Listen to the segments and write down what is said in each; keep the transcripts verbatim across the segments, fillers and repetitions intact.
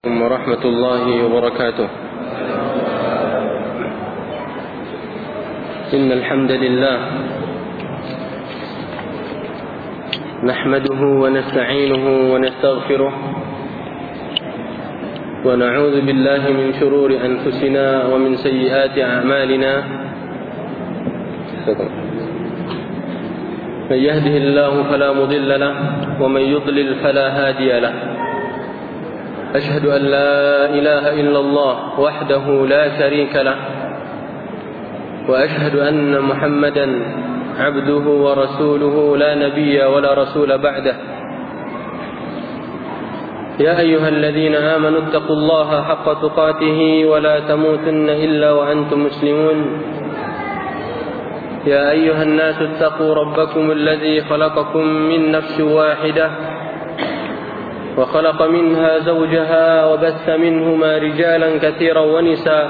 ورحمة الله وبركاته. إن الحمد لله نحمده ونستعينه ونستغفره ونعوذ بالله من شرور أنفسنا ومن سيئات أعمالنا. من يهده الله فلا مضل له ومن يضلل فلا هادي له. أشهد أن لا إله إلا الله وحده لا شريك له وأشهد أن محمدا عبده ورسوله لا نبي ولا رسول بعده. يا أيها الذين آمنوا اتقوا الله حق تقاته ولا تموتن إلا وأنتم مسلمون. يا أيها الناس اتقوا ربكم الذي خلقكم من نفس واحدة وخلق منها زوجها وبث منهما رجالا كثيرا ونساء.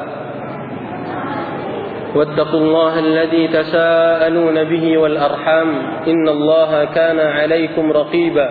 واتقوا الله الذي تساءلون به والأرحام إن الله كان عليكم رقيبا.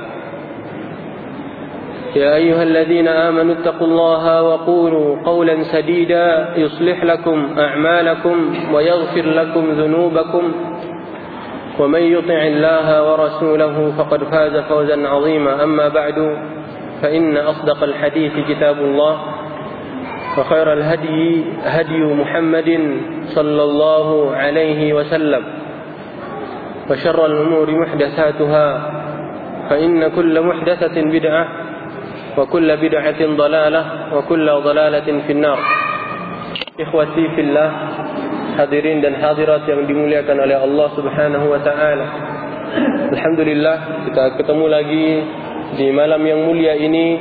يا أيها الذين آمنوا اتقوا الله وقولوا قولا سديدا يصلح لكم أعمالكم ويغفر لكم ذنوبكم ومن يطع الله ورسوله فقد فاز فوزا عظيما. أما بعد فإن أصدق الحديث كتاب الله وخير الهدي هدي محمد صلى الله عليه وسلم وشر الأمور محدثاتها فإن كل محدثة بدعة وكل بدعة ضلالة وكل ضلالة في النار. Ikhwati fillah, hadirin dan hadirat yang dimuliakan oleh Allah Subhanahu wa taala. Alhamdulillah, kita ketemu lagi di malam yang mulia ini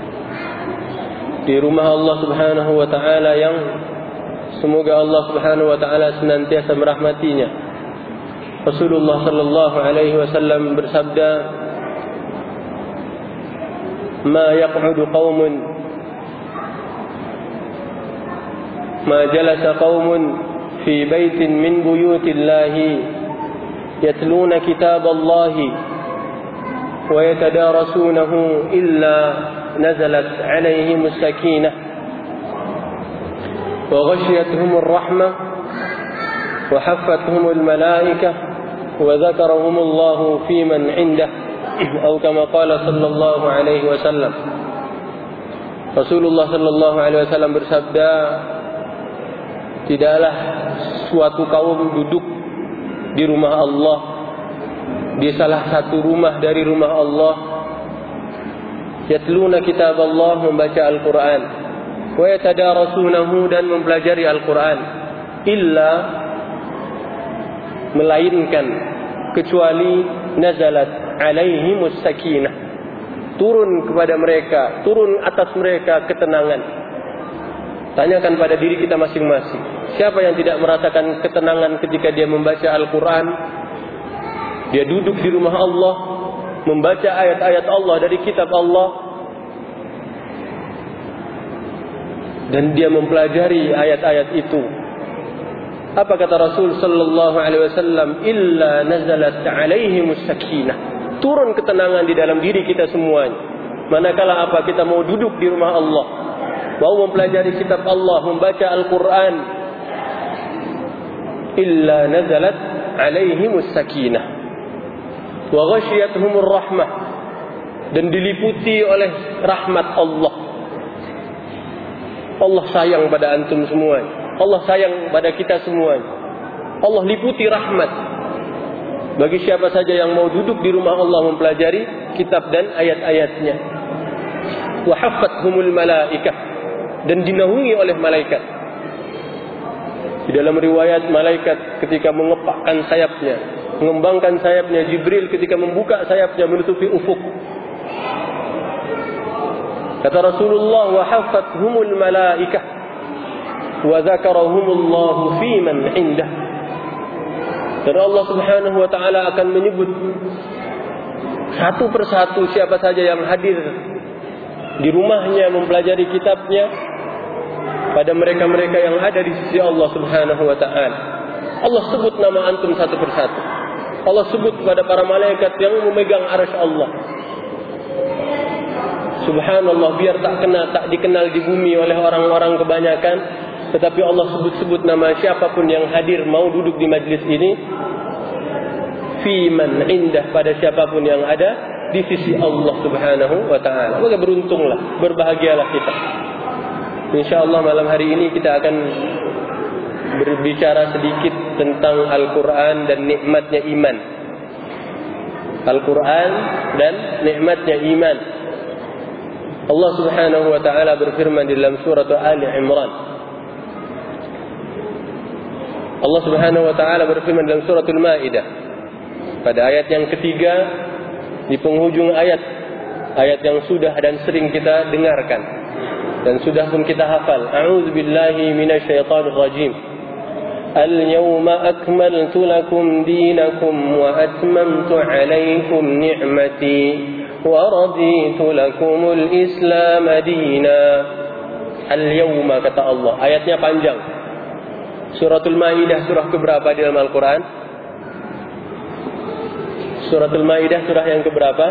di rumah Allah Subhanahu wa taala yang semoga Allah Subhanahu wa taala senantiasa merahmatinya. Rasulullah sallallahu alaihi wasallam bersabda, "Ma yaq'udu qaumun ma jalasa qaumun fi baitin min buyutillahi yatluna kitaballahi wa yatadarasunahu illa nazalat alaihim as-sakinah wa ghashiyatuhum ar-rahmah wa haffatuhum al-malaikah wa dhakarahum Allahu fi man 'indah atau kama qala sallallahu alaihi wasallam." Rasulullah sallallahu alaihi wasallam bersabda, tidaklah suatu kaum duduk di rumah Allah, di salah satu rumah dari rumah Allah, yatluna kitab Allah, membaca Al-Quran, wa yatadarasunahu, dan mempelajari Al-Quran, illa, melainkan, kecuali, nazalat alaihimus sakinah, turun kepada mereka, turun atas mereka ketenangan. Tanyakan pada diri kita masing-masing, siapa yang tidak merasakan ketenangan ketika dia membaca Al-Quran? Dia duduk di rumah Allah, membaca ayat-ayat Allah dari kitab Allah, dan dia mempelajari ayat-ayat itu. Apa kata Rasul sallallahu alaihi wasallam? Illa nazalat alaihimus sakinah, turun ketenangan di dalam diri kita semuanya. Manakala apa kita mau duduk di rumah Allah, mau mempelajari kitab Allah, membaca Al-Quran, illa nazalat alaihimus sakinah wa ghashiyatuhumur rahmah, dan diliputi oleh rahmat Allah. Allah sayang pada antum semuanya, Allah sayang pada kita semuanya. Allah liputi rahmat bagi siapa saja yang mau duduk di rumah Allah mempelajari kitab dan ayat-ayatnya. Wa haffathumul malaikah, dan dinaungi oleh malaikat. Di dalam riwayat, malaikat ketika mengepakkan sayapnya, mengembangkan sayapnya, Jibril ketika membuka sayapnya menutupi ufuk. Kata Rasulullah, wa haffathumul malaikah wa dzakarahumullahu fi man 'indah. Dan Allah Subhanahu wa taala akan menyebut satu persatu siapa saja yang hadir di rumahnya mempelajari kitabnya pada mereka-mereka yang ada di sisi Allah Subhanahu wa taala. Allah sebut nama antum satu persatu. Allah sebut kepada para malaikat yang memegang arsy Allah. Subhanallah, biar tak kenal, tak dikenal di bumi oleh orang-orang kebanyakan, tetapi Allah sebut-sebut nama siapapun yang hadir mau duduk di majlis ini, fi man indah, pada siapapun yang ada di sisi Allah Subhanahu wa taala. Maka beruntunglah, berbahagialah kita. Insyaallah malam hari ini kita akan berbicara sedikit tentang Al-Quran dan nikmatnya iman. Al-Quran dan nikmatnya iman. Allah Subhanahu wa taala berfirman di dalam surah Ali Imran. Allah Subhanahu wa taala berfirman dalam surah Al-Maidah pada ayat yang ketiga, di penghujung ayat, ayat yang sudah dan sering kita dengarkan dan sudah pun kita hafal. A'udzubillahi minasyaitonir rajim. Al-yawma akmaltu lakum dinakum wa atmamtu 'alaykum ni'mati wa raditu lakumul Islam dina. Al-yawma, kata Allah. Ayatnya panjang. Suratul Maidah surah keberapa di dalam Al-Quran? Suratul Maidah surah yang keberapa?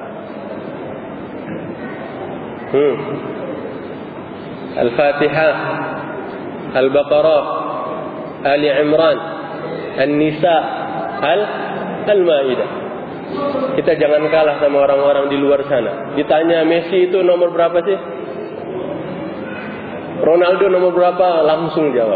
Hmm. Al-Fatihah, Al-Baqarah, Ali Imran, An-Nisa, Al-Maidah. Kita jangan kalah sama orang-orang di luar sana. Ditanya Messi itu nomor berapa sih? Ronaldo nomor berapa? Langsung jawab.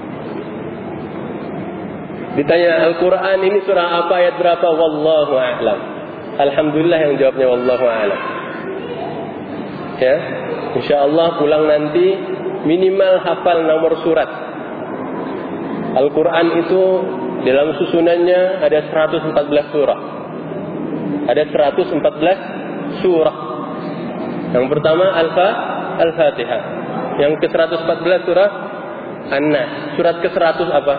Ditanya Al-Quran ini surah apa, ayat berapa? Wallahu a'lam. Alhamdulillah yang jawabnya wallahu a'lam. Ya, insyaallah pulang nanti minimal hafal nomor surat. Al-Quran itu dalam susunannya ada seratus empat belas surah. Ada seratus empat belas surah. Yang pertama Al-Fatihah. Yang ke seratus empat belas surah An-Nas. Surat ke seratus apa?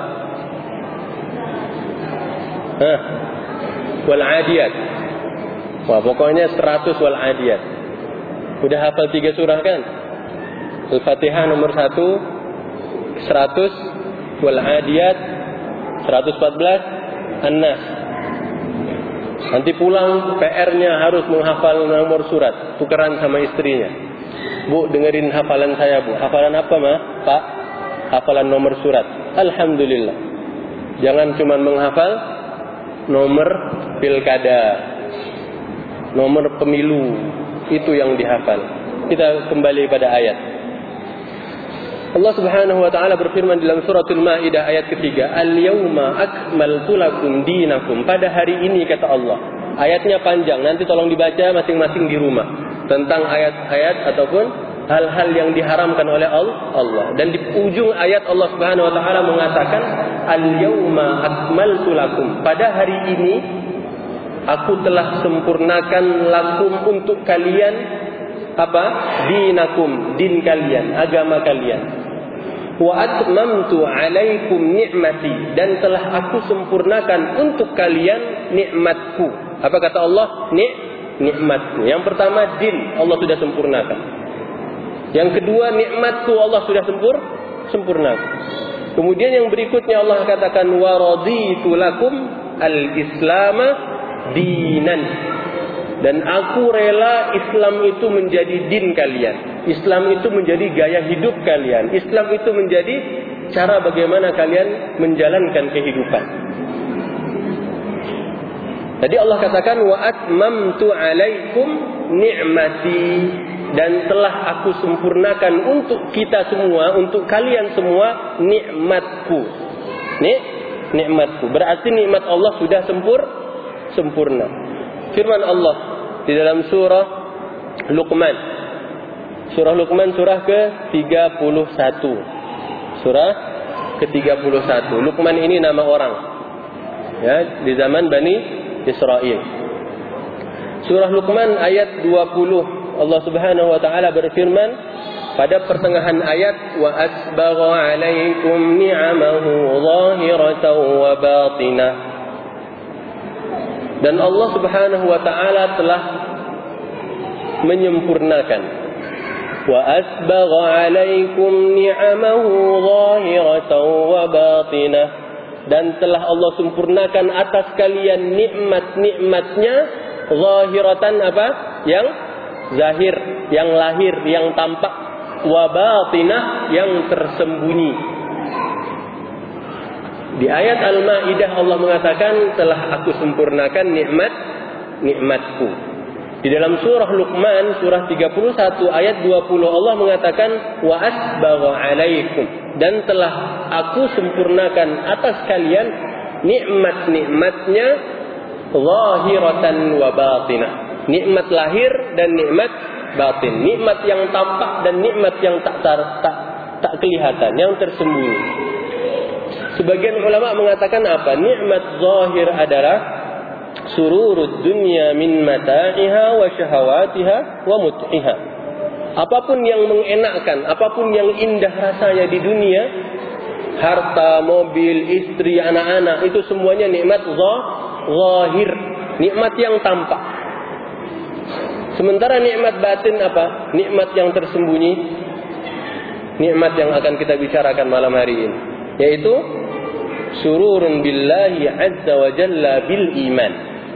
Hah? Wal-Adiyat. Wah, pokoknya seratus Wal-Adiyat. Udah hafal tiga surah kan? Al-Fatihah nomor satu, seratus, Wal-Adiyat, seratus empat belas, An-Nas. Nanti pulang P R-nya harus menghafal nomor surat. Tukeran sama istrinya. Bu, dengerin hafalan saya, Bu. Hafalan apa, Ma? Pak? Hafalan nomor surat. Alhamdulillah. Jangan cuma menghafal nomor pilkada, nomor pemilu. Itu yang dihafal. Kita kembali pada ayat. Allah Subhanahu wa taala berfirman dalam suratul Maidah ayat ketiga, "Al-yauma akmaltu lakum dinakum." Pada hari ini, kata Allah. Ayatnya panjang, nanti tolong dibaca masing-masing di rumah tentang ayat-ayat ataupun hal-hal yang diharamkan oleh Allah. Dan di ujung ayat Allah Subhanahu wa taala mengatakan, "Al-yauma akmaltu lakum." Pada hari ini aku telah sempurnakan lakum untuk kalian apa? Dinakum, din kalian, agama kalian. Wa atmamtu 'alaikum ni'mati, dan telah aku sempurnakan untuk kalian nikmatku. Apa kata Allah? Ni nikmatku. Yang pertama din, Allah sudah sempurnakan. Yang kedua nikmatku, Allah sudah sempur sempurnakan. Kemudian yang berikutnya Allah katakan wa raditu lakum al-islama dinan. Dan aku rela Islam itu menjadi din kalian. Islam itu menjadi gaya hidup kalian. Islam itu menjadi cara bagaimana kalian menjalankan kehidupan. Jadi Allah katakan wa atmamtu 'alaikum ni'mati, dan telah aku sempurnakan untuk kita semua, untuk kalian semua nikmatku. Nik nikmatku. Berarti nikmat Allah sudah sempur sempurna. Firman Allah di dalam surah Luqman. Surah Luqman surah ke tiga puluh satu. Surah ke tiga puluh satu. Luqman ini nama orang. Ya, di zaman Bani Israel. Surah Luqman ayat dua puluh. Allah Subhanahu wa taala berfirman pada pertengahan ayat, wa asbagha 'alaikum ni'amahu zahiratan wa batinah. Dan Allah Subhanahu wa taala telah menyempurnakan, wa asbagha 'alaikum ni'amahu zahiratan wa batinah, dan telah Allah sempurnakan atas kalian nikmat-nikmatnya zahiratan apa? Yang zahir, yang lahir, yang tampak, wa batinah, yang tersembunyi. Di ayat Al-Maidah Allah mengatakan, telah aku sempurnakan nikmat nikmatku. Di dalam surah Luqman surah tiga puluh satu ayat dua puluh Allah mengatakan, wa asbagha alaikum, dan telah aku sempurnakan atas kalian nikmat-nikmatnya zahiratan wa batinah. Nikmat lahir dan nikmat batin, nikmat yang tampak dan nikmat yang tak tak tak, tak kelihatan, yang tersembunyi. Sebagian ulama mengatakan apa? Nikmat zahir adalah sururud dunya min mata'iha wa syahawatiha wa mut'iha. Apapun yang mengenakkan, apapun yang indah rasanya di dunia, harta, mobil, istri, anak-anak, itu semuanya nikmat zahir, nikmat yang tampak. Sementara nikmat batin apa? Nikmat yang tersembunyi, nikmat yang akan kita bicarakan malam hari ini, yaitu sururun billahi azza wa jalla bil iman.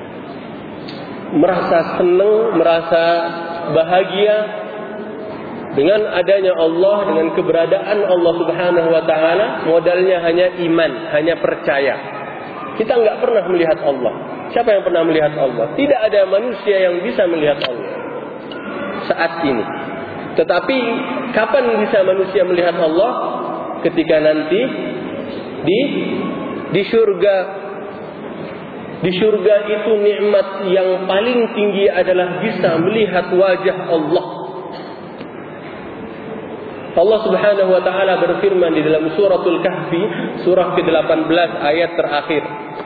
Merasa senang, merasa bahagia dengan adanya Allah, dengan keberadaan Allah Subhanahu wa taala. Modalnya hanya iman, hanya percaya. Kita enggak pernah melihat Allah. Siapa yang pernah melihat Allah? Tidak ada manusia yang bisa melihat Allah saat ini. Tetapi kapan bisa manusia melihat Allah? Ketika nanti di di surga. Di surga itu nikmat yang paling tinggi adalah bisa melihat wajah Allah. Allah Subhanahu wa taala berfirman di dalam suratul Kahfi surah ke delapan belas ayat terakhir.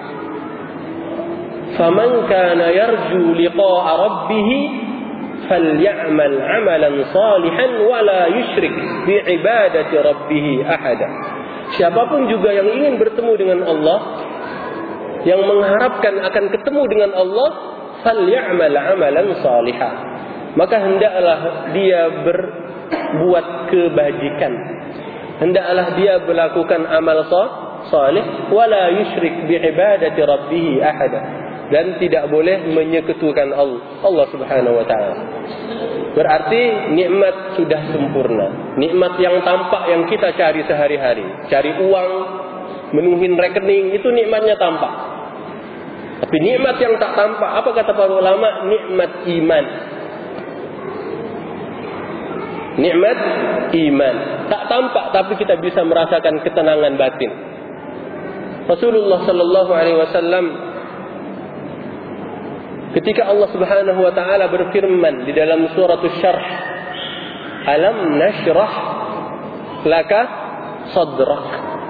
Faman kana yarju liqa'a rabbih falyamal 'amalan salihan wa la yusyrik bi ibadati rabbih ahada. Siapapun juga yang ingin bertemu dengan Allah, yang mengharapkan akan ketemu dengan Allah, falyamal 'amalan salihan, maka hendaklah dia berbuat kebajikan, hendaklah dia melakukan amal salih, wa la yusyrik bi ibadati rabbih ahada, dan tidak boleh menyekutukan Allah, Allah Subhanahu wa taala. Berarti nikmat sudah sempurna. Nikmat yang tampak yang kita cari sehari-hari, cari uang, menuhin rekening, itu nikmatnya tampak. Tapi nikmat yang tak tampak, apa kata para ulama? Nikmat iman. Nikmat iman. Tak tampak tapi kita bisa merasakan ketenangan batin. Rasulullah sallallahu alaihi wasallam ketika Allah Subhanahu wa taala berfirman di dalam surah Asy-Syarh, alam nashrah laka sadrak.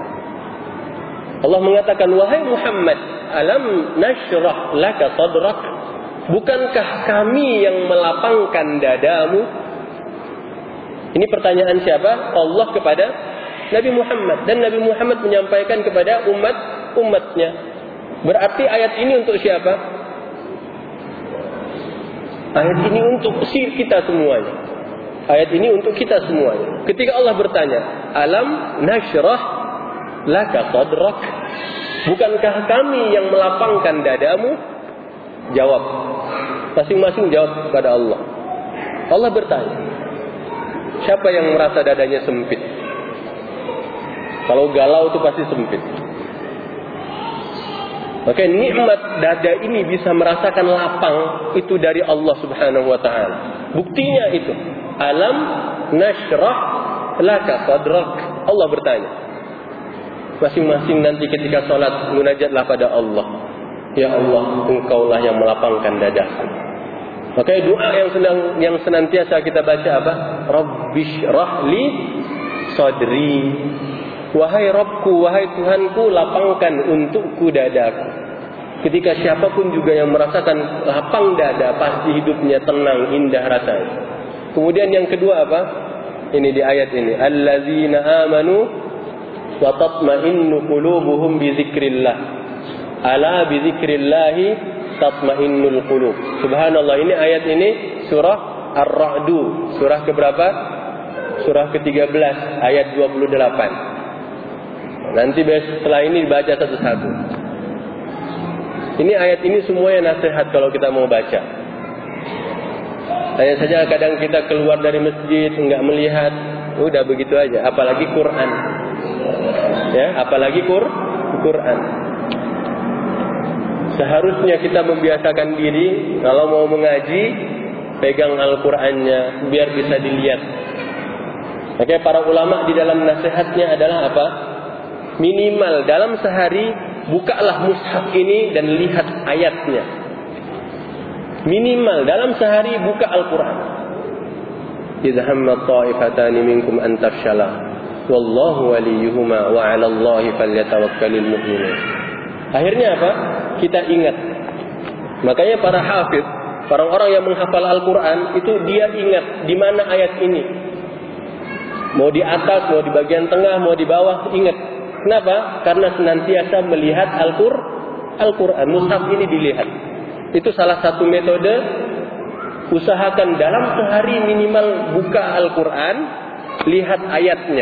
Allah mengatakan, wahai Muhammad, alam nashrah laka sadrak, bukankah kami yang melapangkan dadamu? Ini pertanyaan siapa? Allah kepada Nabi Muhammad, dan Nabi Muhammad menyampaikan kepada umat-umatnya. Berarti ayat ini untuk siapa? Ayat ini untuk kita semuanya. Ayat ini untuk kita semuanya. Ketika Allah bertanya, alam nashrah laka sadrak, bukankah kami yang melapangkan dadamu? Jawab, masing-masing jawab kepada Allah. Allah bertanya, siapa yang merasa dadanya sempit? Kalau galau itu pasti sempit. Maka nikmat dada ini bisa merasakan lapang, itu dari Allah Subhanahu wa taala. Buktinya itu, alam nashrah laka sadrak. Allah bertanya. Masing-masing nanti ketika salat munajatlah pada Allah. Ya Allah, Engkaulah yang melapangkan dadaku. Maka doa yang sedang yang senantiasa kita baca apa? Rabbishrah li sadri. Wahai Rabbku, wahai Tuhanku, lapangkan untukku dadaku. Ketika siapapun juga yang merasakan lapang dada, pasti hidupnya tenang, indah rasanya. Kemudian yang kedua apa? Ini di ayat ini, allazina amanu wa tatma'innu qulubuhum bi dzikrillah. Ala bi dzikrillah tatma'innul qulub. Subhanallah, ini ayat ini surah Ar-Ra'du, surah keberapa? Surah ke tiga belas ayat dua puluh delapan. Nanti setelah ini baca satu-satu. Ini ayat ini semuanya nasihat kalau kita mau baca. Hanya saja kadang kita keluar dari masjid enggak melihat, udah begitu aja. Apalagi Quran, ya, apalagi Qur Quran. Seharusnya kita membiasakan diri kalau mau mengaji, pegang Al-Qur'annya biar bisa dilihat. Makanya para ulama di dalam nasihatnya adalah apa? Minimal dalam sehari bukalah mushaf ini dan lihat ayatnya. Minimal dalam sehari buka Al-Quran. Idza hamma ta'ifatani minkum an tafshala wallahu waliyuhuma wa 'ala Allahi falyatawakkalul mu'minun. Akhirnya apa? Kita ingat. Makanya para hafidz, para orang yang menghafal Al-Quran itu dia ingat di mana ayat ini. Mau di atas, mau di bagian tengah, mau di bawah, ingat. Kenapa? Karena senantiasa melihat Al-Qur'an, Al-Quran, mushaf ini dilihat. Itu salah satu metode. Usahakan dalam sehari minimal buka Al-Quran, lihat ayatnya.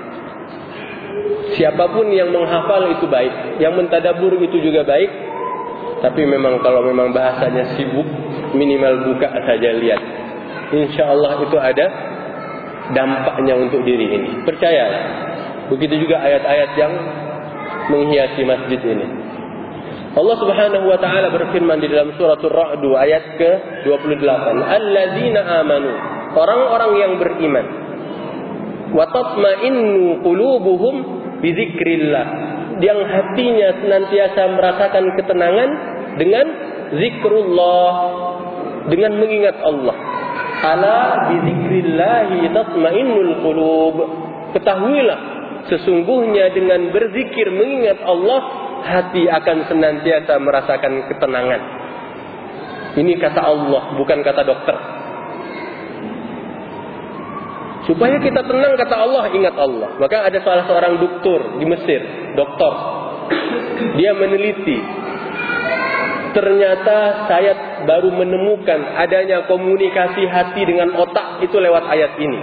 Siapapun yang menghafal itu baik, yang mentadabur itu juga baik. Tapi memang kalau memang bahasanya sibuk, minimal buka saja lihat. Insya Allah itu ada dampaknya untuk diri ini. Percayalah. Begitu juga ayat-ayat yang menghiasi masjid ini. Allah Subhanahu wa taala berfirman di dalam surah Ar-Ra'd ayat ke dua puluh delapan, "Alladzina amanu", orang-orang yang beriman. "Wa tatma'innu qulubuhum bi dzikrillah", yang hatinya senantiasa merasakan ketenangan dengan zikrullah, dengan mengingat Allah. "Ala bi dzikrillahi tatma'innul qulub", ketahuilah sesungguhnya dengan berzikir mengingat Allah, hati akan senantiasa merasakan ketenangan. Ini kata Allah, bukan kata dokter. Supaya kita tenang, kata Allah, ingat Allah. Maka ada salah seorang dokter di Mesir, dokter. Dia meneliti. Ternyata saya baru menemukan adanya komunikasi hati dengan otak itu lewat ayat ini.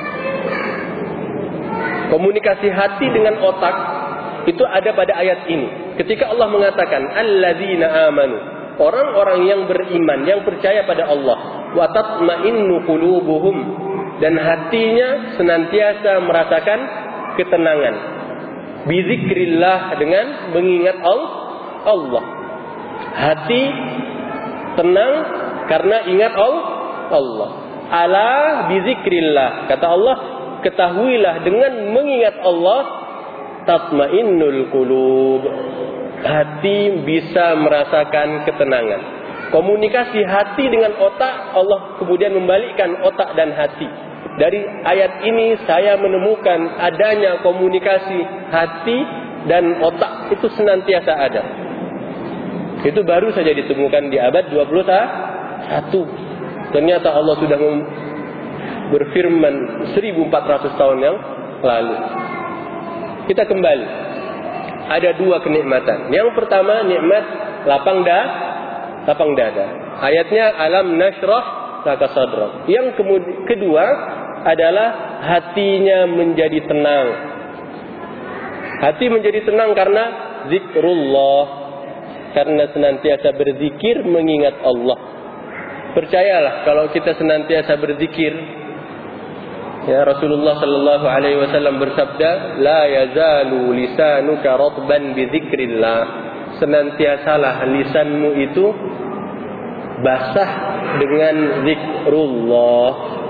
Komunikasi hati dengan otak itu ada pada ayat ini. Ketika Allah mengatakan alladzina amanu, orang-orang yang beriman, yang percaya pada Allah, wa tatma'innu qulubuhum, dan hatinya senantiasa merasakan ketenangan. Bi dzikrillah, dengan mengingat Allah. Hati tenang karena ingat Allah. Ala bi dzikrillah, kata Allah, ketahuilah dengan mengingat Allah, tatmainnul qulub, hati bisa merasakan ketenangan. Komunikasi hati dengan otak, Allah kemudian membalikkan otak dan hati. Dari ayat ini saya menemukan adanya komunikasi hati dan otak itu senantiasa ada. Itu baru saja ditemukan di abad dua puluh satu. Ternyata Allah sudah berfirman seribu empat ratus tahun yang lalu. Kita kembali. Ada dua kenikmatan. Yang pertama nikmat lapang da, lapang dada. Ayatnya alam nashrah laka sadrak. Yang kedua adalah hatinya menjadi tenang. Hati menjadi tenang karena zikrullah, karena senantiasa berzikir mengingat Allah. Percayalah kalau kita senantiasa berzikir, ya, Rasulullah sallallahu alaihi wasallam bersabda, la yazalu lisanuka ratban bi dzikrillah. Senantiasalah lisanmu itu basah dengan zikrullah.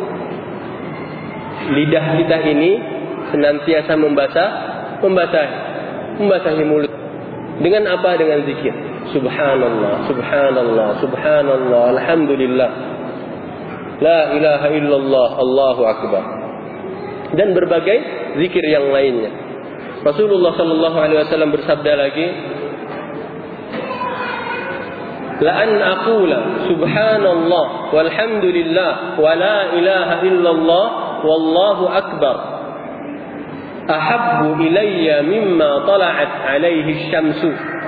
Lidah kita ini senantiasa membasah, membasahi, membasahi mulut. Dengan apa? Dengan zikir. Subhanallah, subhanallah, subhanallah, alhamdulillah. La ilaha illallah, Allahu akbar. Dan berbagai zikir yang lainnya. Rasulullah sallallahu alaihi wasallam bersabda lagi, la an aqula subhanallah walhamdulillah wa la ilaha illallah wallahu akbar ahabbu ilayya mimma tala'at alaihi syamsu.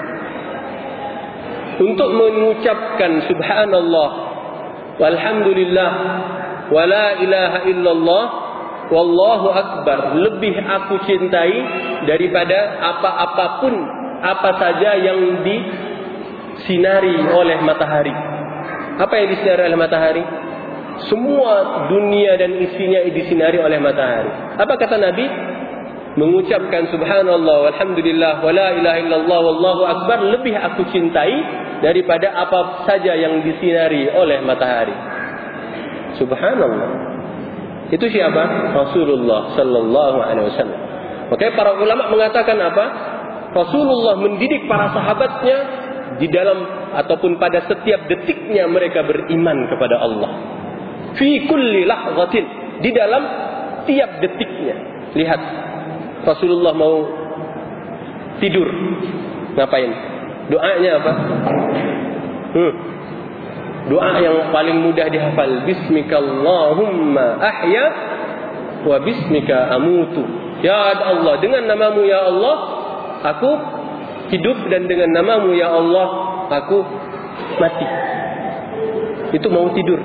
Untuk mengucapkan subhanallah walhamdulillah wa la ilaha illallah wallahu akbar lebih aku cintai daripada apa-apapun, apa saja yang disinari oleh matahari. Apa yang disinari oleh matahari? Semua dunia dan isinya disinari oleh matahari. Apa kata Nabi? Mengucapkan subhanallah walhamdulillah wala ilaha illallah wallahu akbar lebih aku cintai daripada apa saja yang disinari oleh matahari. Subhanallah. Itu siapa? Rasulullah sallallahu alaihi wasallam. Makanya para ulama mengatakan apa? Rasulullah mendidik para sahabatnya di dalam ataupun pada setiap detiknya mereka beriman kepada Allah. Fi kulli lahzatin, di dalam tiap detiknya. Lihat, Rasulullah mau tidur, ngapain? Doanya apa? Hmm. Doa yang paling mudah dihafal. Bismikallahumma ahya wa bismika amutu. Ya Allah, dengan namamu ya Allah aku hidup, dan dengan namamu ya Allah aku mati. Itu mau tidur.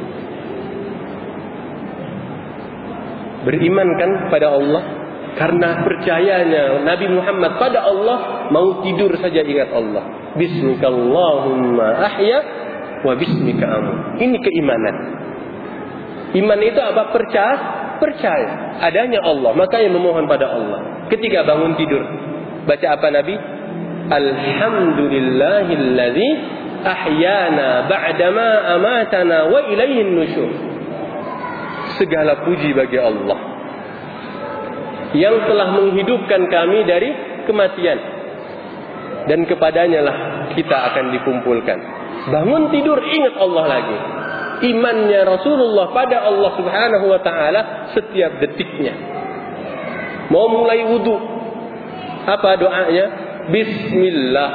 Beriman kan pada Allah, karena percayanya Nabi Muhammad pada Allah, mau tidur saja ingat Allah. Bismikallahumma ahya wa bismika amut. Ini keimanan. Iman itu apa? Percaya, percaya adanya Allah, makanya memohon pada Allah. Ketika bangun tidur, baca apa Nabi? Alhamdulillahilladzi ahyana ba'dama amatana wa ilaihin nusyur. Segala puji bagi Allah yang telah menghidupkan kami dari kematian, dan kepadanya lah kita akan dikumpulkan. Bangun tidur ingat Allah lagi. Imannya Rasulullah pada Allah Subhanahu wa taala setiap detiknya. Mau mulai wudu, apa doanya? Bismillah.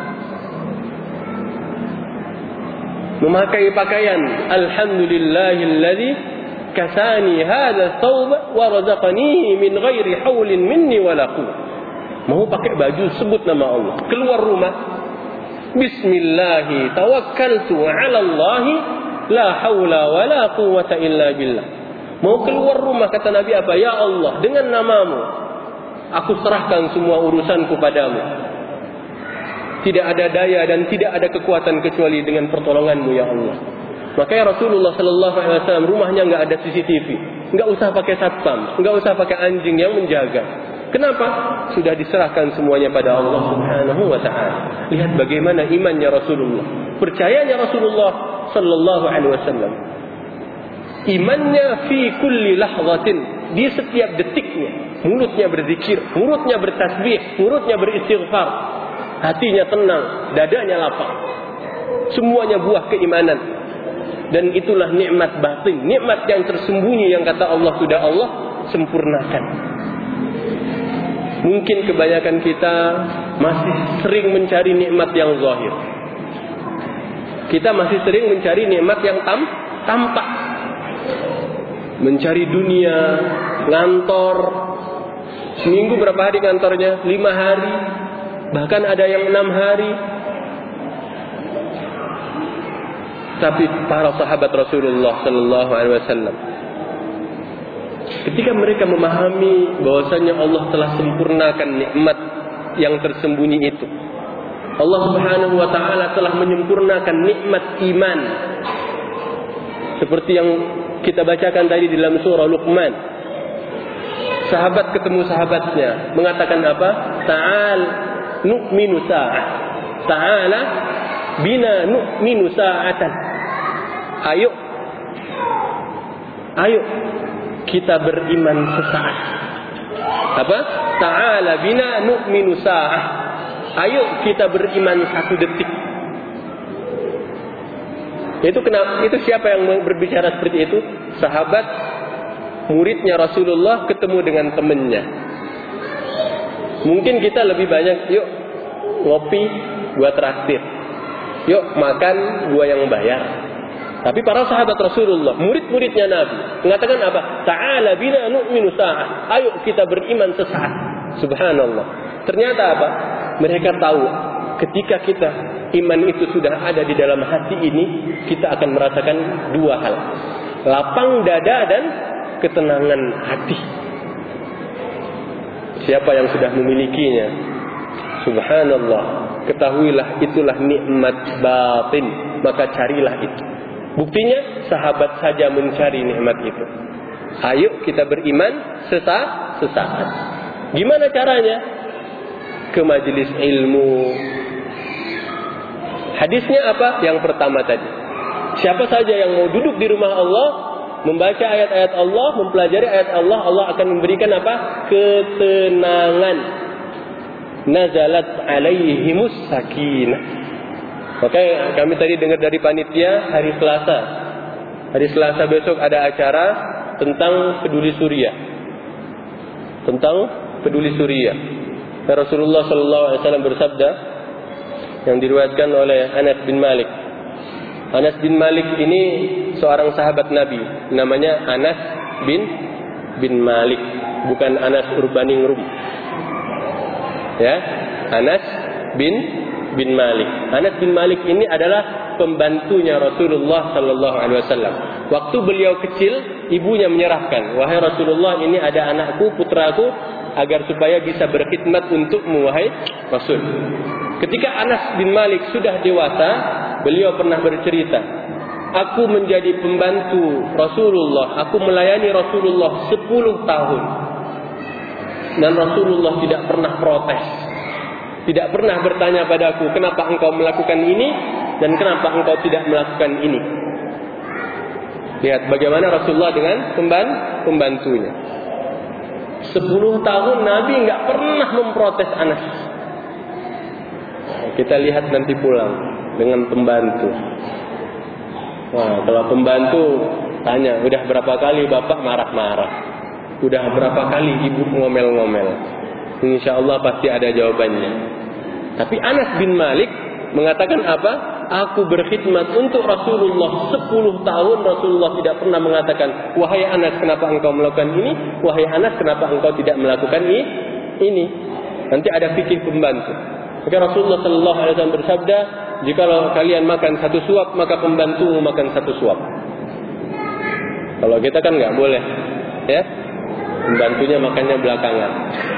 Memakai pakaian, alhamdulillahilladzi kasani hadha thawb wa razaqani min ghairi haulin minni wala quwwah. Mau pakai baju, sebut nama Allah. Keluar rumah, bismillah tawakkaltu 'ala Allah la haula wala quwwata illa billah. Mau keluar rumah, kata Nabi apa? Ya Allah, dengan namamu aku serahkan semua urusanku padamu. Tidak ada daya dan tidak ada kekuatan kecuali dengan pertolonganmu ya Allah. Makanya Rasulullah sallallahu alaihi wasallam rumahnya enggak ada C C T V, enggak usah pakai satpam, enggak usah pakai anjing yang menjaga. Kenapa? Sudah diserahkan semuanya pada Allah Subhanahu wa taala. Lihat bagaimana imannya Rasulullah, percayanya Rasulullah sallallahu alaihi wasallam. Imannya fi kulli lahzatin, di setiap detiknya. Mulutnya berzikir, mulutnya bertasbih, mulutnya beristighfar. Hatinya tenang, dadanya lapang. Semuanya buah keimanan. Dan itulah nikmat batin, nikmat yang tersembunyi yang kata Allah sudah Allah sempurnakan. Mungkin kebanyakan kita masih sering mencari nikmat yang zahir. Kita masih sering mencari nikmat yang tam, tampak. Mencari dunia, ngantor. Seminggu berapa hari kantornya? Lima hari. Bahkan ada yang enam hari. Tapi para sahabat Rasulullah sallallahu alaihi wasallam, ketika mereka memahami bahwasanya Allah telah sempurnakan nikmat yang tersembunyi itu, Allah Subhanahu wa taala telah menyempurnakan nikmat iman. Seperti yang kita bacakan tadi di dalam surah Luqman. Sahabat ketemu sahabatnya, mengatakan apa? Ta'al nu'minu sa'ah. Ta'ala bina nu'minu sa'atan. Ayo, ayo kita beriman sesaat. Apa? Ta'ala bina nu'minu sa'ah. Ayo kita beriman satu detik. Itu kenapa? Itu siapa yang berbicara seperti itu? Sahabat, muridnya Rasulullah ketemu dengan temannya. Mungkin kita lebih banyak, yuk ngopi, gua traktir. Yuk makan, gua yang bayar. Tapi para sahabat Rasulullah, murid-muridnya Nabi, mengatakan apa? Ta'ala bina nu'minu sa'ah. Ayo kita beriman sesaat. Subhanallah. Ternyata apa? Mereka tahu ketika kita iman itu sudah ada di dalam hati ini, kita akan merasakan dua hal. Lapang dada dan ketenangan hati. Siapa yang sudah memilikinya? Subhanallah. Ketahuilah itulah nikmat batin. Maka carilah itu. Buktinya sahabat saja mencari nikmat itu. Ayo kita beriman sesaat, sesaat. Gimana caranya? Ke majelis ilmu. Hadisnya apa? Yang pertama tadi. Siapa saja yang mau duduk di rumah Allah, membaca ayat-ayat Allah, mempelajari ayat Allah, Allah akan memberikan apa? Ketenangan. Nazalat alaihimus sakinah. Oke, kami tadi dengar dari panitia hari Selasa. Hari Selasa besok ada acara tentang peduli Suria. Tentang peduli Suria. Rasulullah sallallahu alaihi wasallam bersabda yang diriwayatkan oleh Anas bin Malik. Anas bin Malik ini seorang sahabat Nabi, namanya Anas bin bin Malik, bukan Anas Urbaningrum. Ya, Anas bin bin Malik. Anas bin Malik ini adalah pembantunya Rasulullah sallallahu alaihi wasallam. Waktu beliau kecil, ibunya menyerahkan, "Wahai Rasulullah, ini ada anakku, putraku, agar supaya bisa berkhidmat untukmu, wahai Rasul." Ketika Anas bin Malik sudah dewasa, beliau pernah bercerita, "Aku menjadi pembantu Rasulullah, aku melayani Rasulullah sepuluh tahun. Dan Rasulullah tidak pernah protes. Tidak pernah bertanya padaku, kenapa engkau melakukan ini dan kenapa engkau tidak melakukan ini." Lihat bagaimana Rasulullah dengan pembantunya. Sepuluh tahun Nabi enggak pernah memprotes Anas. Kita lihat nanti pulang dengan pembantu. Wah, kalau pembantu tanya, udah berapa kali bapak marah-marah? Udah berapa kali ibu ngomel-ngomel? Insya Allah pasti ada jawabannya. Tapi Anas bin Malik mengatakan apa? Aku berkhidmat untuk Rasulullah sepuluh tahun. Rasulullah tidak pernah mengatakan, "Wahai Anas, kenapa engkau melakukan ini? Wahai Anas, kenapa engkau tidak melakukan ini?" Nanti ada fikih pembantu. Maka Rasulullah sallallahu alaihi wasallam bersabda, "Jikalau kalian makan satu suap, maka pembantumu makan satu suap." Kalau kita kan nggak boleh, ya. Pembantunya makannya belakangan.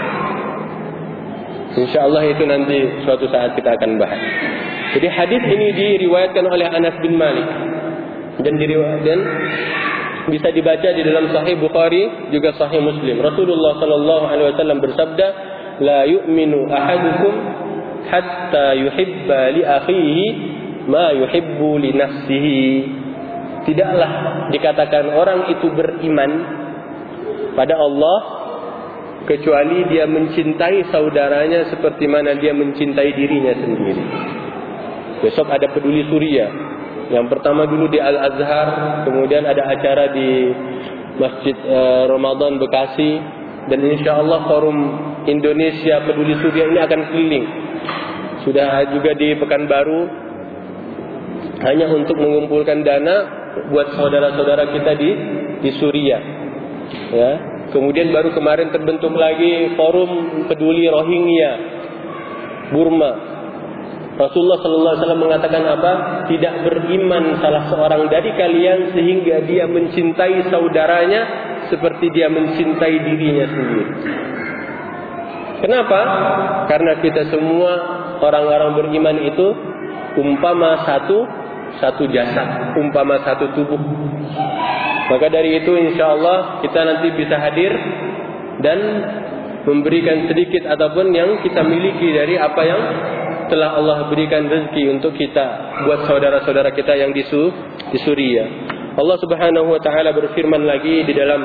Insya Allah itu nanti suatu saat kita akan bahas. Jadi hadis ini diriwayatkan oleh Anas bin Malik dan diriwayatkan bisa dibaca di dalam Sahih Bukhari juga Sahih Muslim. Rasulullah sallallahu alaihi wasallam bersabda, "La yu'minu ahadukum hatta yuhibba li akhihi ma yuhibbu li nafsihi." Tidaklah dikatakan orang itu beriman pada Allah kecuali dia mencintai saudaranya seperti mana dia mencintai dirinya sendiri. Besok ada peduli Suria. Yang pertama dulu di Al-Azhar, kemudian ada acara di Masjid uh, Ramadan Bekasi, dan insya Allah forum Indonesia peduli Suria ini akan keliling. Sudah juga di Pekanbaru, hanya untuk mengumpulkan dana buat saudara-saudara kita di di Suria. Ya. Kemudian baru kemarin terbentuk lagi forum peduli Rohingya Burma. Rasulullah sallallahu alaihi wasallam mengatakan apa? Tidak beriman salah seorang dari kalian sehingga dia mencintai saudaranya seperti dia mencintai dirinya sendiri. Kenapa? Karena kita semua orang-orang beriman itu umpama satu satu jasad, umpama satu tubuh. Maka dari itu insyaAllah kita nanti bisa hadir dan memberikan sedikit ataupun yang kita miliki dari apa yang telah Allah berikan rezeki untuk kita buat saudara-saudara kita yang di, Su, di Suria. Allah Subhanahu wa taala berfirman lagi di dalam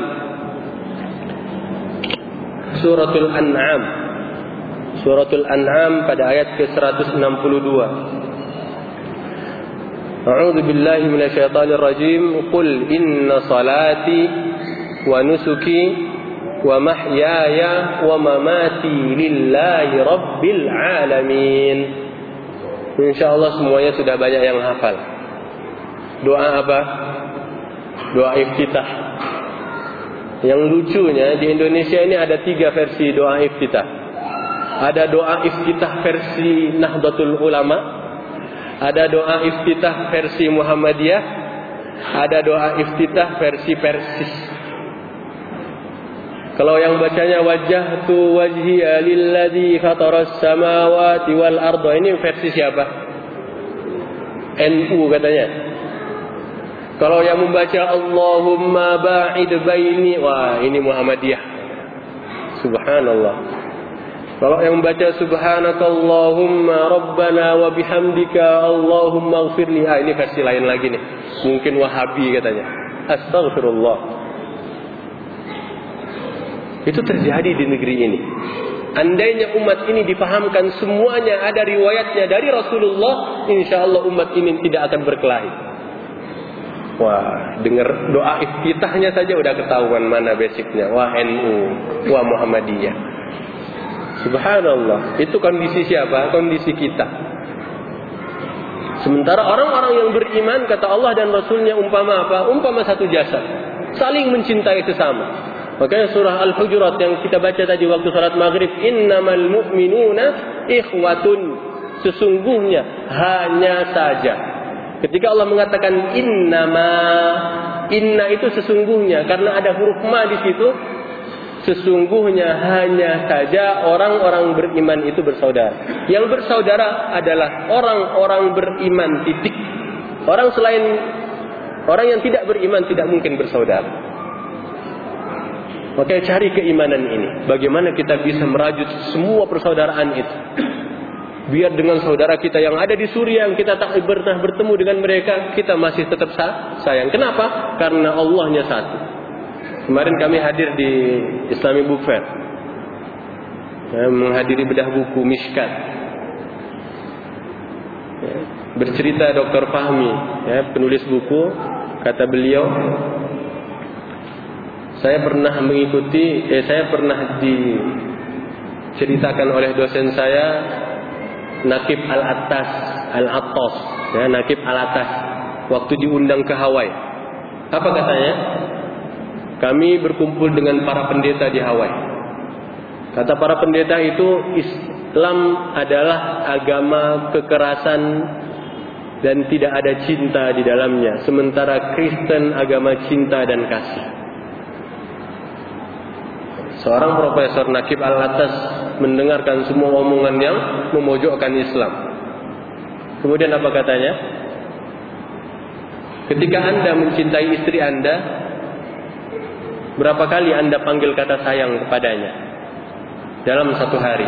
Suratul An'am. Suratul An'am pada ayat ke seratus enam puluh dua. A'udzu billahi minasyaitonir rajim. Qul inna salati wa nusuki wa mahyaya wa mamati lillahi rabbil alamin. Insyaallah semuanya sudah banyak yang hafal. Doa apa? Doa iftitah. Yang lucunya di Indonesia ini ada tiga versi doa iftitah. Ada doa iftitah versi Nahdlatul Ulama, ada doa iftitah versi Muhammadiyah, ada doa iftitah versi Persis. Kalau yang bacanya wajjahtu wajhiya lilladzi fataras samawati wal arda, ini versi siapa? N U katanya. Kalau yang membaca Allahumma ba'id baini, wah ini Muhammadiyah. Subhanallah. Kalau yang membaca subhanakallahumma rabbana wa bihamdika Allahumma ighfirli, ah ini versi lain lagi nih. Mungkin Wahabi katanya. Astaghfirullah. Itu terjadi di negeri ini. Andainya umat ini dipahamkan semuanya ada riwayatnya dari Rasulullah, insyaallah umat ini tidak akan berkelahi. Wah, dengar doa iftitahnya saja udah ketahuan mana basicnya. Wah N U, wah Muhammadiyah. Subhanallah. Itu kondisi siapa? Kondisi kita. Sementara orang-orang yang beriman, kata Allah dan Rasulnya, umpama apa? Umpama satu jasad, saling mencintai sesama. Makanya surah Al-Hujurat yang kita baca tadi waktu salat maghrib, innamal mu'minuna ikhwatun, sesungguhnya hanya saja. Ketika Allah mengatakan innama, inna itu sesungguhnya, karena ada huruf ma di situ. Sesungguhnya hanya saja orang-orang beriman itu bersaudara. Yang bersaudara adalah orang-orang beriman, titik. Orang selain orang yang tidak beriman tidak mungkin bersaudara. Makanya cari keimanan ini. Bagaimana kita bisa merajut semua persaudaraan itu. Biar dengan saudara kita yang ada di Suriah, yang kita tak pernah bertemu dengan mereka, kita masih tetap sayang. Kenapa? Karena Allahnya satu. Kemarin kami hadir di Islamic Book Fair, ya, menghadiri bedah buku Mishkat, ya, bercerita Doktor Fahmi, ya, penulis buku, kata beliau, saya pernah mengikuti, eh, saya pernah diceritakan oleh dosen saya, Nakib Al-Attas, Al-Attas, ya, Nakib Al-Attas, waktu diundang ke Hawaii. Apa katanya? Kami berkumpul dengan para pendeta di Hawaii. Kata para pendeta itu, Islam adalah agama kekerasan dan tidak ada cinta di dalamnya. Sementara Kristen agama cinta dan kasih. Seorang Profesor Nakib Al-Attas mendengarkan semua omongan yang memojokkan Islam. Kemudian apa katanya? Ketika Anda mencintai istri Anda, berapa kali Anda panggil kata sayang kepadanya dalam satu hari?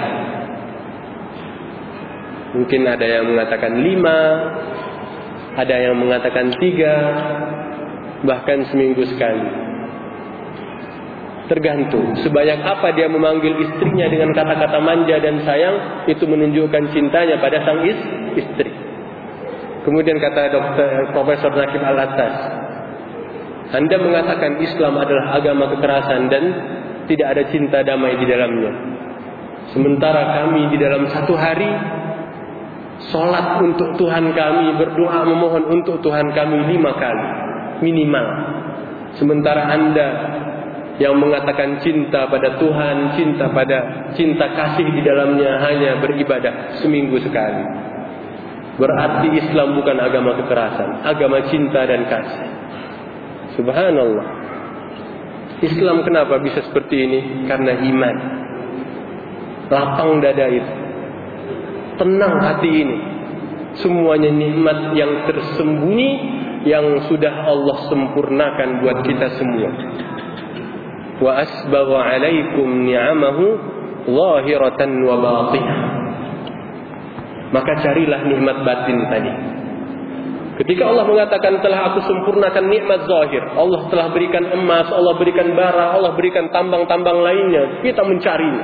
Mungkin ada yang mengatakan lima, ada yang mengatakan tiga, bahkan seminggu sekali. Tergantung sebanyak apa dia memanggil istrinya dengan kata-kata manja dan sayang, itu menunjukkan cintanya pada sang istri. Kemudian kata Doktor Profesor Nakib Al-Attas, Anda mengatakan Islam adalah agama kekerasan dan tidak ada cinta damai di dalamnya. Sementara kami di dalam satu hari sholat untuk Tuhan kami, berdoa memohon untuk Tuhan kami lima kali minimal. Sementara Anda yang mengatakan cinta pada Tuhan, cinta pada cinta kasih di dalamnya hanya beribadah seminggu sekali. Berarti Islam bukan agama kekerasan, agama cinta dan kasih. Subhanallah. Islam kenapa bisa seperti ini? Karena iman. Lapang dada itu, tenang hati ini. Semuanya nikmat yang tersembunyi yang sudah Allah sempurnakan buat kita semua. Wa asbagha 'alaikum ni'amahu zahiratan wa batinah. Maka carilah nikmat batin tadi. Ketika Allah mengatakan telah aku sempurnakan nikmat zahir, Allah telah berikan emas, Allah berikan bara, Allah berikan tambang-tambang lainnya, kita mencarinya.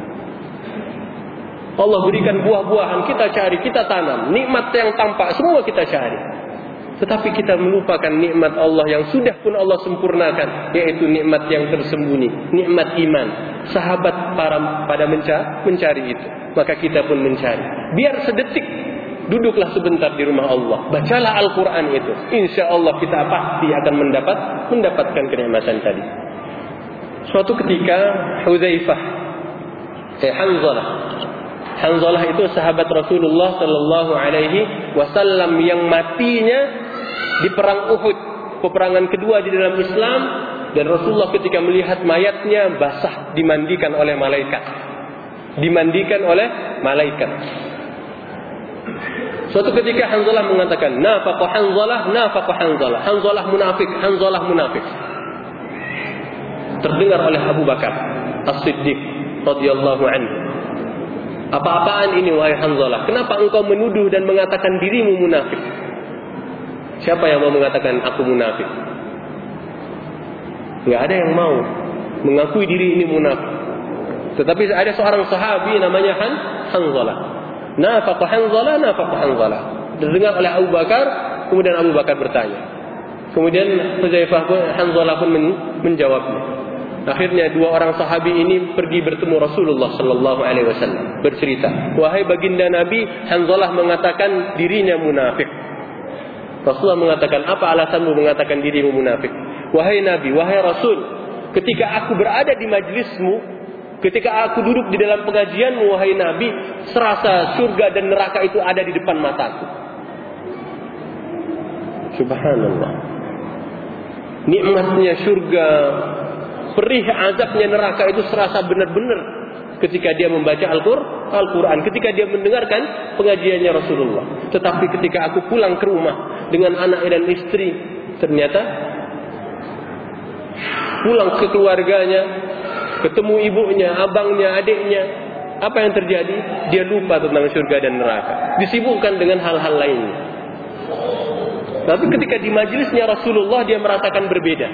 Allah berikan buah-buahan, kita cari, kita tanam. Nikmat yang tampak semua kita cari. Tetapi kita melupakan nikmat Allah yang sudah pun Allah sempurnakan, yaitu nikmat yang tersembunyi, nikmat iman. Sahabat para pada mencari, mencari itu, maka kita pun mencari. Biar sedetik, duduklah sebentar di rumah Allah, bacalah Al-Quran itu. Insya Allah kita pasti akan mendapat mendapatkan kenikmatan tadi. Suatu ketika Hudzaifah, eh Hanzalah, Hanzalah itu sahabat Rasulullah Sallallahu Alaihi Wasallam yang matinya di perang Uhud, peperangan kedua di dalam Islam, dan Rasulullah ketika melihat mayatnya basah dimandikan oleh malaikat, dimandikan oleh malaikat. Suatu ketika Hanzalah mengatakan, nafaqa Hanzalah, nafaqa Hanzalah. Hanzalah munafik, Hanzalah munafik. Terdengar oleh Abu Bakar As-Siddiq radhiyallahu anhu. Apa-apaan ini wahai Hanzalah? Kenapa engkau menuduh dan mengatakan dirimu munafik? Siapa yang mau mengatakan aku munafik? Enggak ada yang mau mengakui diri ini munafik. Tetapi ada seorang sahabi namanya Han Hanzalah. Nafaqa Hanzalah, nafaqa Hanzalah. Terdengar oleh Abu Bakar, kemudian Abu Bakar bertanya. Kemudian Hudzaifah pun, Hanzalah pun menjawabnya. Akhirnya dua orang sahabi ini pergi bertemu Rasulullah sallallahu alaihi wasallam, bercerita, "Wahai baginda Nabi, Hanzalah mengatakan dirinya munafik." Rasulullah mengatakan, "Apa alasanmu mengatakan dirimu munafik?" "Wahai Nabi, wahai Rasul, ketika aku berada di majlismu, ketika aku duduk di dalam pengajianmu wahai Nabi, serasa surga dan neraka itu ada di depan mataku." Subhanallah. Nikmatnya surga, perih azabnya neraka itu serasa benar-benar ketika dia membaca Al-Quran, ketika dia mendengarkan pengajiannya Rasulullah. Tetapi ketika aku pulang ke rumah dengan anak dan istri, ternyata pulang ke keluarganya, ketemu ibunya, abangnya, adiknya, apa yang terjadi? Dia lupa tentang surga dan neraka, disibukkan dengan hal-hal lainnya. Tapi ketika di majelisnya Rasulullah, dia merasakan berbeda.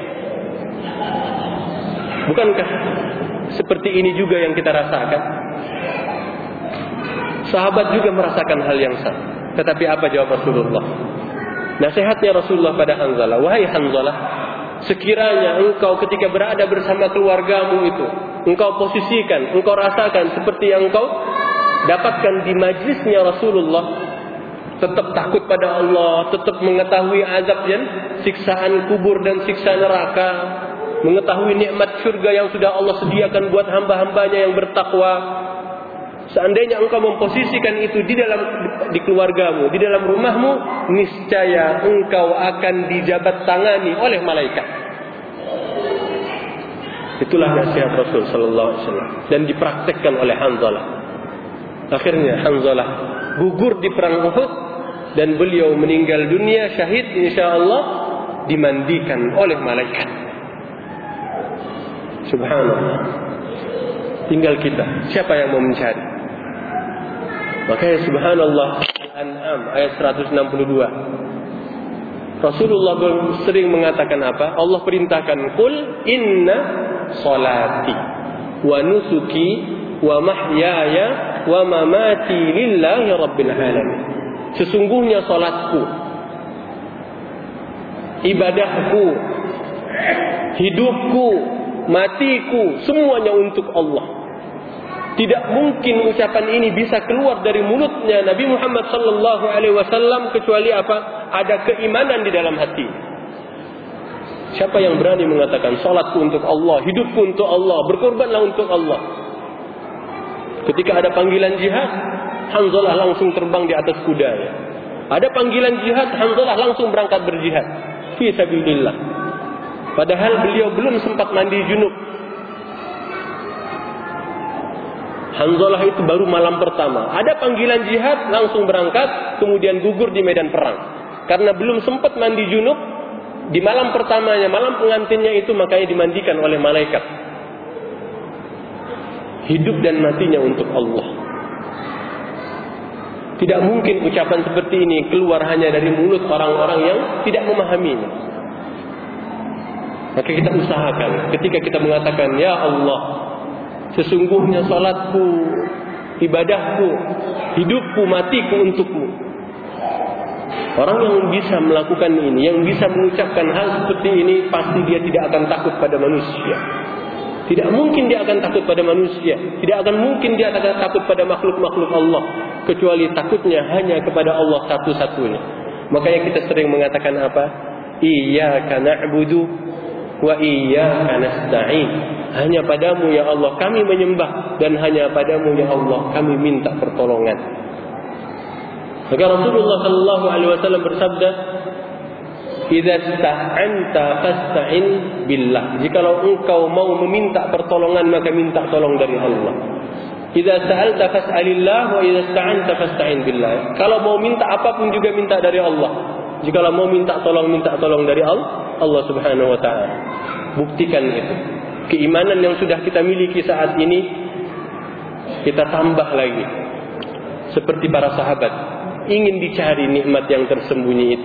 Bukankah seperti ini juga yang kita rasakan? Sahabat juga merasakan hal yang sama. Tetapi apa jawab Rasulullah? Nasihatnya Rasulullah pada Hanzalah, "Wahai Hanzalah, sekiranya engkau ketika berada bersama keluargamu itu, engkau posisikan, engkau rasakan seperti yang engkau dapatkan di majlisnya Rasulullah, tetap takut pada Allah, tetap mengetahui azab dan siksaan kubur dan siksa neraka, mengetahui nikmat surga yang sudah Allah sediakan buat hamba-hambanya yang bertakwa. Seandainya engkau memposisikan itu di dalam di keluargamu, di dalam rumahmu, niscaya engkau akan dijabat tangani oleh malaikat." Itulah nasihat Rasul sallallahu alaihi wasallam dan dipraktekkan oleh Hanzalah. Akhirnya Hanzalah gugur di perang Uhud dan beliau meninggal dunia syahid insyaallah, dimandikan oleh malaikat. Subhanallah. Tinggal kita, siapa yang mau mencari? Makanya subhanallah, Al-An'am ayat seratus enam puluh dua. Rasulullah sering mengatakan apa? Allah perintahkan, "Qul inna salati wa nusuki wa mahyaya wa mamati lillahi rabbil alamin." Sesungguhnya salatku, ibadahku, hidupku, matiku, semuanya untuk Allah. Tidak mungkin ucapan ini bisa keluar dari mulutnya Nabi Muhammad sallallahu alaihi wasallam kecuali apa? Ada keimanan di dalam hati. Siapa yang berani mengatakan salatku untuk Allah, hidupku untuk Allah, berkorbanlah untuk Allah? Ketika ada panggilan jihad, Hanzalah langsung terbang di atas kudanya. Ada panggilan jihad, Hanzalah langsung berangkat berjihad fi sabilillah. Padahal beliau belum sempat mandi junub. Hanzalah itu baru malam pertama. Ada panggilan jihad, langsung berangkat, kemudian gugur di medan perang. Karena belum sempat mandi junub, di malam pertamanya, malam pengantinnya itu, makanya dimandikan oleh malaikat. Hidup dan matinya untuk Allah. Tidak mungkin ucapan seperti ini keluar hanya dari mulut orang-orang yang tidak memahaminya. Maka kita usahakan ketika kita mengatakan, "Ya Allah, sesungguhnya salatku, ibadahku, hidupku, matiku untukmu." Orang yang bisa melakukan ini, yang bisa mengucapkan hal seperti ini, pasti dia tidak akan takut pada manusia. Tidak mungkin dia akan takut pada manusia. Tidak akan mungkin dia akan takut pada makhluk-makhluk Allah. Kecuali takutnya hanya kepada Allah satu-satunya. Makanya kita sering mengatakan apa? Iyyaka na'budu wa iyyaka nasta'in. Hanya padamu ya Allah kami menyembah, dan hanya padamu ya Allah kami minta pertolongan. Maka Rasulullah sallallahu alaihi wasallam bersabda, "Idza sta'anta fasta'in billah." Jikalau engkau mau meminta pertolongan, maka minta tolong dari Allah. Idza sa'alta fas'alillah wa idza ista'anta fasta'in billah. Kalau mau minta apapun juga minta dari Allah. Jikalau mau minta tolong, minta tolong dari Allah, Allah Subhanahu wa taala. Buktikan itu. Keimanan yang sudah kita miliki saat ini kita tambah lagi. Seperti para sahabat, ingin dicari nikmat yang tersembunyi itu.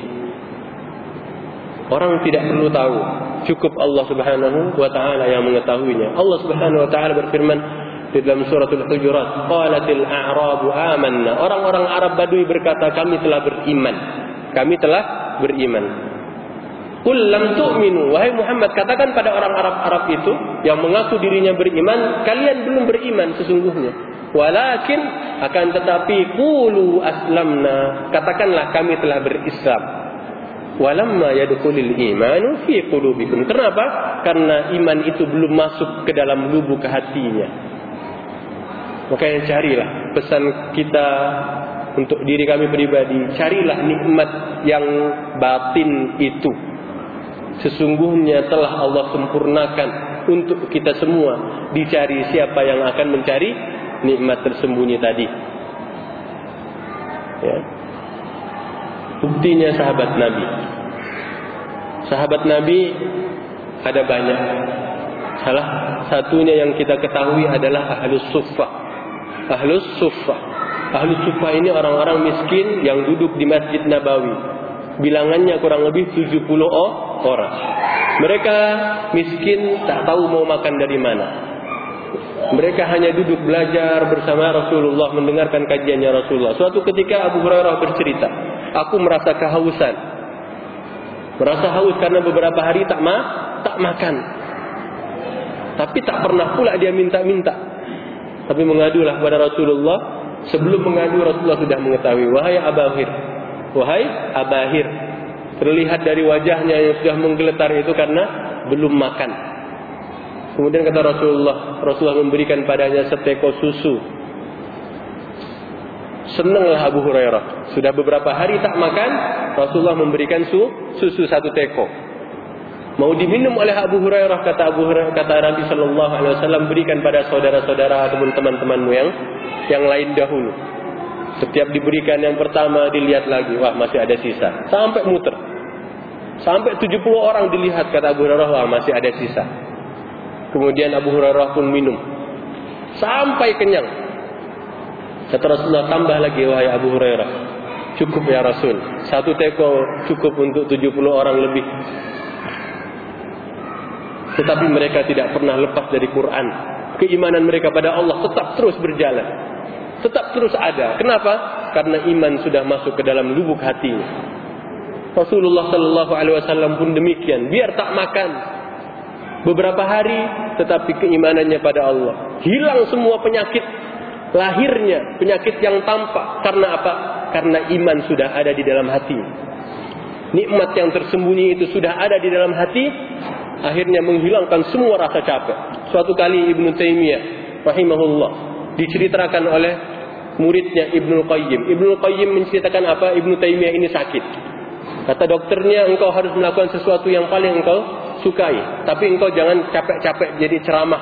Orang tidak perlu tahu, cukup Allah Subhanahu wa taala yang mengetahuinya. Allah Subhanahu wa taala berfirman di dalam suratul Hujurat, qalatil a'rabu amanna. Orang-orang Arab Badui berkata, kami telah beriman. Kami telah beriman. Qul lam tu'minu, wahai Muhammad, katakan pada orang Arab-Arab itu yang mengaku dirinya beriman, kalian belum beriman sesungguhnya. Walakin, akan tetapi, qulu aslamna, katakanlah kami telah berislam. Walamma yadkhulul imanu fi qulubikum. Kenapa? Karena iman itu belum masuk ke dalam lubuk hatinya. Makanya carilah pesan kita untuk diri kami pribadi, carilah nikmat yang batin itu. Sesungguhnya telah Allah sempurnakan untuk kita semua. Dicari siapa yang akan mencari nikmat tersembunyi tadi. Ya. Buktinya sahabat Nabi. Sahabat Nabi ada banyak. Salah satunya yang kita ketahui adalah Ahlus Suffah. Ahlus Suffah. Ahlus Suffah ini orang-orang miskin yang duduk di Masjid Nabawi. Bilangannya kurang lebih tujuh puluh orang. Mereka miskin, tak tahu mau makan dari mana. Mereka hanya duduk belajar bersama Rasulullah, mendengarkan kajiannya Rasulullah. Suatu ketika Abu Hurairah bercerita, aku merasa kehausan. Merasa haus karena beberapa hari tak ma, tak makan. Tapi tak pernah pula dia minta-minta. Tapi mengadulah kepada Rasulullah. Sebelum mengadu, Rasulullah sudah mengetahui. Wahai Abahir, wahai Abahir, terlihat dari wajahnya yang sudah menggeletar itu karena belum makan. Kemudian kata Rasulullah, Rasulullah memberikan padanya seteko susu. Senanglah Abu Hurairah. Sudah beberapa hari tak makan, Rasulullah memberikan su, susu satu teko. Mau diminum oleh Abu Hurairah, kata Abu Hurairah, kata Nabi Sallallahu Alaihi Wasallam, berikan pada saudara-saudara ataupun teman-temanmu yang yang lain dahulu. Setiap diberikan yang pertama, dilihat lagi, wah masih ada sisa. Sampai muter, sampai tujuh puluh orang dilihat, kata Abu Hurairah, wah masih ada sisa. Kemudian Abu Hurairah pun minum sampai kenyang. Kata Rasulullah, tambah lagi wahai Abu Hurairah. Cukup ya Rasul, satu teko cukup untuk tujuh puluh orang lebih. Tetapi mereka tidak pernah lepas dari Quran. Keimanan mereka pada Allah tetap terus berjalan, tetap terus ada. Kenapa? Karena iman sudah masuk ke dalam lubuk hatinya. Rasulullah Sallallahu Alaihi Wasallam pun demikian. Biar tak makan beberapa hari, tetapi keimanannya pada Allah. Hilang semua penyakit lahirnya, penyakit yang tampak. Karena apa? Karena iman sudah ada di dalam hati. Nikmat yang tersembunyi itu sudah ada di dalam hati. Akhirnya menghilangkan semua rasa capek. Suatu kali Ibnu Taimiyah rahimahullah diceritakan oleh muridnya Ibnu Qayyim. Ibnu Qayyim menceritakan apa? Ibnu Taimiyah ini sakit. Kata dokternya, engkau harus melakukan sesuatu yang paling engkau sukai, tapi engkau jangan capek-capek jadi ceramah.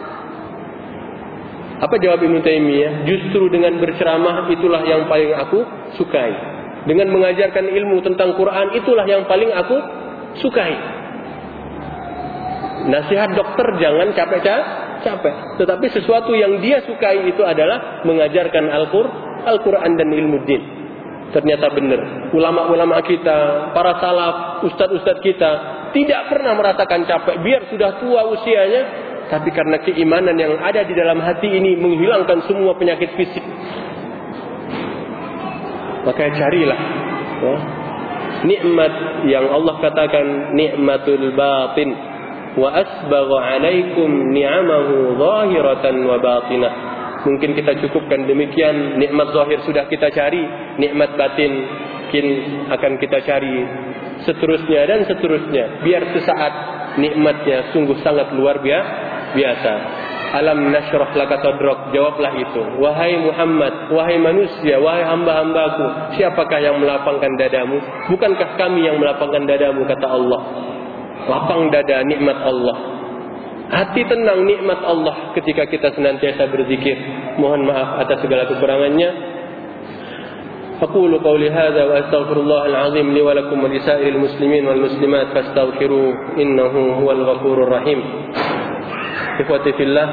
Apa jawab Ibnu Taimiyah? Justru dengan berceramah itulah yang paling aku sukai. Dengan mengajarkan ilmu tentang Quran itulah yang paling aku sukai. Nasihat dokter jangan capek-capek, tetapi sesuatu yang dia sukai itu adalah mengajarkan Al-Qur'an, Al-Quran dan ilmu din. Ternyata benar, ulama-ulama kita, para salaf, ustadz-ustadz kita tidak pernah merasakan capek, biar sudah tua usianya, tapi karena keimanan yang ada di dalam hati ini menghilangkan semua penyakit fisik. Maka carilah ya, nikmat yang Allah katakan nikmatul batin. Wa asbagha alaikum ni'amahu zahiratan wa batinah. Mungkin kita cukupkan demikian. Nikmat zahir sudah kita cari, nikmat batin mungkin akan kita cari seterusnya dan seterusnya. Biar sesaat nikmatnya sungguh sangat luar biasa. Alam nashrah laka sadrak, jawablah itu. Wahai Muhammad, wahai manusia, wahai hamba-hambaku, siapakah yang melapangkan dadamu? Bukankah kami yang melapangkan dadamu, kata Allah. Lapang dada nikmat Allah. Hati tenang nikmat Allah ketika kita senantiasa berzikir. Mohon maaf atas segala kekurangannya. أقول قولي هذا وأستغفر الله العظيم لي ولكم ولسائر المسلمين والمسلمات فاستغفروه إنه هو الغفور الرحيم. Ikhwati fillah,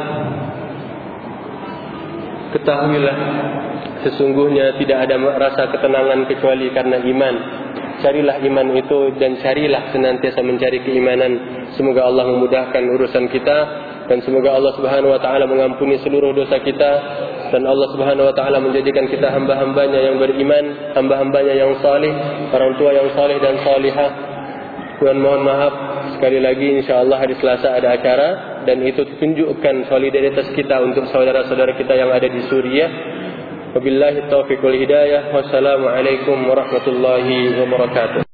ketahuilah sesungguhnya tidak ada rasa ketenangan kecuali karena iman. Carilah iman itu dan carilah senantiasa mencari keimanan. Semoga Allah memudahkan urusan kita dan semoga Allah Subhanahu wa taala mengampuni seluruh dosa kita dan Allah Subhanahu wa taala menjadikan kita hamba-hambanya yang beriman, hamba-hambanya yang saleh, orang tua yang saleh dan salihah. Dan mohon maaf sekali lagi, insyaallah hari Selasa ada acara dan itu tunjukkan solidaritas kita untuk saudara-saudara kita yang ada di Suriah. Wabillahi taufiq wal hidayah. Wassalamualaikum warahmatullahi wabarakatuh.